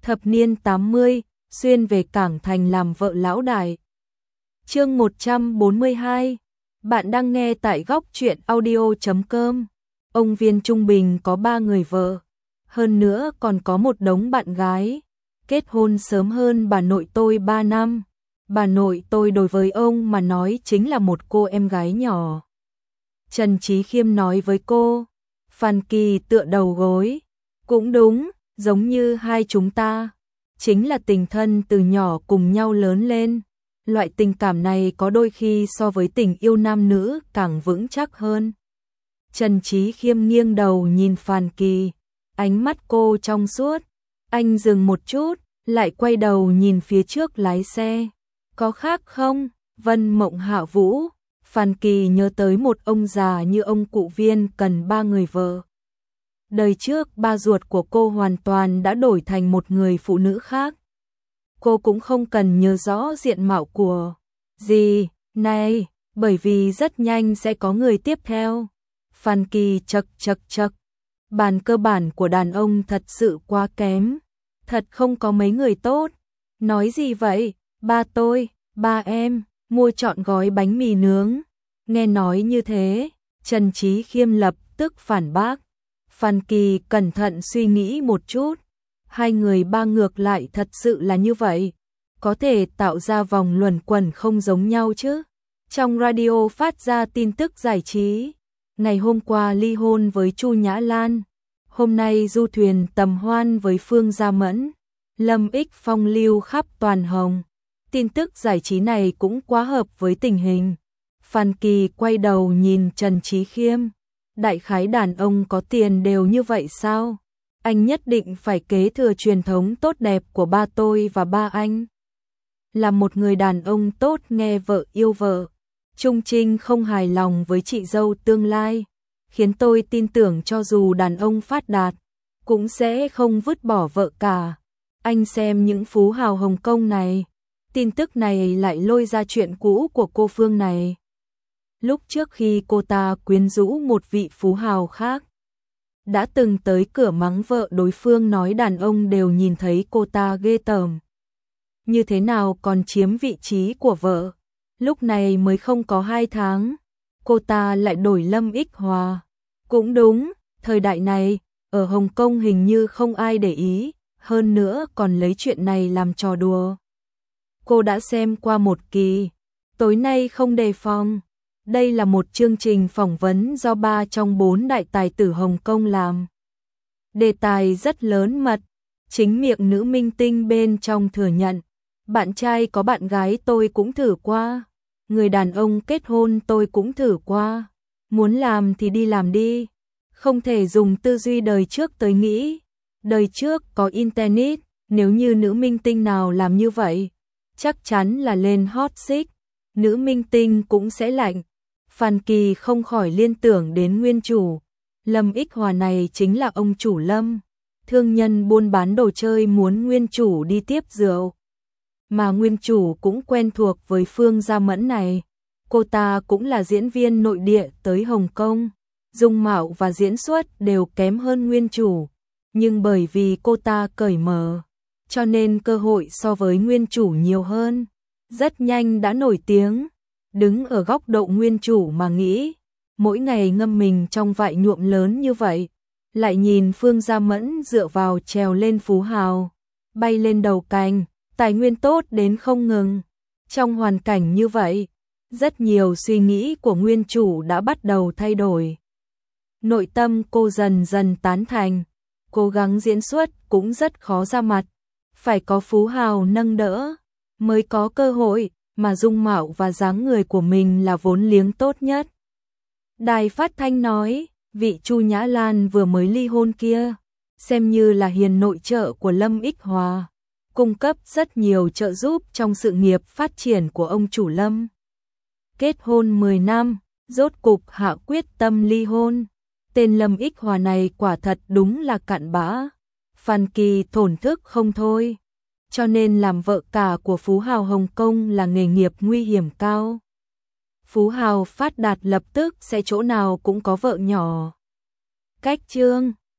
thập niên 80, xuyên về Cảng Thành làm vợ lão đại. Chương 142. Bạn đang nghe tại góc truyện audio.com. Ông Viên trung bình có 3 người vợ, hơn nữa còn có một đống bạn gái. Kết hôn sớm hơn bà nội tôi 3 năm. Bà nội tôi đối với ông mà nói chính là một cô em gái nhỏ. Trần Chí Khiêm nói với cô. Phan Kỳ tựa đầu gối. Cũng đúng, giống như hai chúng ta. Chính là tình thân từ nhỏ cùng nhau lớn lên. Loại tình cảm này có đôi khi so với tình yêu nam nữ càng vững chắc hơn. Trần Chí Khiêm nghiêng đầu nhìn Phan Kỳ. Ánh mắt cô trong suốt. Anh dừng một chút, lại quay đầu nhìn phía trước lái xe. Có khác không? Vân Mộng Hạ Vũ. Phan Kỳ nhớ tới một ông già như ông cụ Viên cần 3 người vợ. Đời trước ba ruột của cô hoàn toàn đã đổi thành một người phụ nữ khác. Cô cũng không cần nhớ rõ diện mạo của gì này, bởi vì rất nhanh sẽ có người tiếp theo. Phan Kỳ chậc. Bàn cơ bản của đàn ông thật sự quá kém. Thật không có mấy người tốt. Nói gì vậy? Ba tôi, ba em, mua trọn gói bánh mì nướng. Nghe nói như thế, Trần Chí Khiêm lập tức phản bác. Phan Kỳ cẩn thận suy nghĩ một chút. Hai người ba ngược lại thật sự là như vậy. Có thể tạo ra vòng luẩn quẩn không giống nhau chứ. Trong radio phát ra tin tức giải trí. Ngày hôm qua ly hôn với Chu Nhã Lan. Hôm nay du thuyền tầm hoan với Phương Gia Mẫn. Lâm Ích phong lưu khắp toàn hồng. Tin tức giải trí này cũng quá hợp với tình hình. Phan Kỳ quay đầu nhìn Trần Chí Khiêm. Đại khái đàn ông có tiền đều như vậy sao? Anh nhất định phải kế thừa truyền thống tốt đẹp của ba tôi và ba anh. Là một người đàn ông tốt nghe vợ yêu vợ. Trung Trinh không hài lòng với chị dâu tương lai, khiến tôi tin tưởng cho dù đàn ông phát đạt, cũng sẽ không vứt bỏ vợ cả. Anh xem những phú hào Hồng Kông này. Tin tức này lại lôi ra chuyện cũ của cô Phương này. Lúc trước khi cô ta quyến rũ một vị phú hào khác, đã từng tới cửa mắng vợ đối phương nói đàn ông đều nhìn thấy cô ta ghê tởm. Như thế nào còn chiếm vị trí của vợ? Lúc này mới không có 2 tháng, cô ta lại đổi Lâm Ích Hòa. Cũng đúng, thời đại này, ở Hồng Kông hình như không ai để ý, hơn nữa còn lấy chuyện này làm trò đùa. Cô đã xem qua một kỳ, tối nay không đề phòng. Đây là một chương trình phỏng vấn do 3 trong 4 đại tài tử Hồng Kông làm. Đề tài rất lớn mật, chính miệng nữ minh tinh bên trong thừa nhận. Bạn trai có bạn gái tôi cũng thử qua, người đàn ông kết hôn tôi cũng thử qua. Muốn làm thì đi làm đi, không thể dùng tư duy đời trước tới nghĩ. Đời trước có internet, nếu như nữ minh tinh nào làm như vậy, chắc chắn là lên hot seat, nữ minh tinh cũng sẽ lạnh. Phan Kỳ không khỏi liên tưởng đến nguyên chủ. Lâm Ích Hòa này chính là ông chủ Lâm, thương nhân buôn bán đồ chơi muốn nguyên chủ đi tiếp rượu. Mà nguyên chủ cũng quen thuộc với Phương Gia Mẫn này. Cô ta cũng là diễn viên nội địa tới Hồng Kông. Dung mạo và diễn xuất đều kém hơn nguyên chủ. Nhưng bởi vì cô ta cởi mở, cho nên cơ hội so với nguyên chủ nhiều hơn. Rất nhanh đã nổi tiếng. Đứng ở góc độ nguyên chủ mà nghĩ, mỗi ngày ngâm mình trong vại nhuộm lớn như vậy, lại nhìn Phương Gia Mẫn dựa vào trèo lên phú hào, bay lên đầu cành, tài nguyên tốt đến không ngừng. Trong hoàn cảnh như vậy, rất nhiều suy nghĩ của nguyên chủ đã bắt đầu thay đổi. Nội tâm cô dần dần tán thành, cố gắng diễn xuất cũng rất khó ra mặt, phải có phú hào nâng đỡ mới có cơ hội. Mà dung mạo và dáng người của mình là vốn liếng tốt nhất. Đài phát thanh nói, vị Chu Nhã Lan vừa mới ly hôn kia, xem như là hiền nội trợ của Lâm Ích Hòa, cung cấp rất nhiều trợ giúp trong sự nghiệp phát triển của ông chủ Lâm. Kết hôn 10 năm, rốt cục hạ quyết tâm ly hôn. Tên Lâm Ích Hòa này quả thật đúng là cặn bã. Phan Kỳ thổn thức không thôi. Cho nên làm vợ cả của phú hào Hồng Kông là nghề nghiệp nguy hiểm cao. Phú hào phát đạt lập tức sẽ chỗ nào cũng có vợ nhỏ. Cách chương